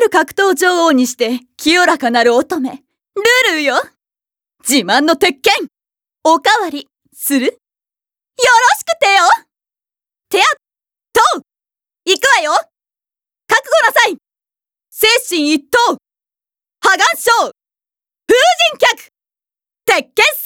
格闘女王にして清らかなる乙女、ルルーよ。自慢の鉄拳、おかわり、する？よろしくてよ。てや、とう、行くわよ。覚悟なさい。精神一等、破顔将、風神客、鉄拳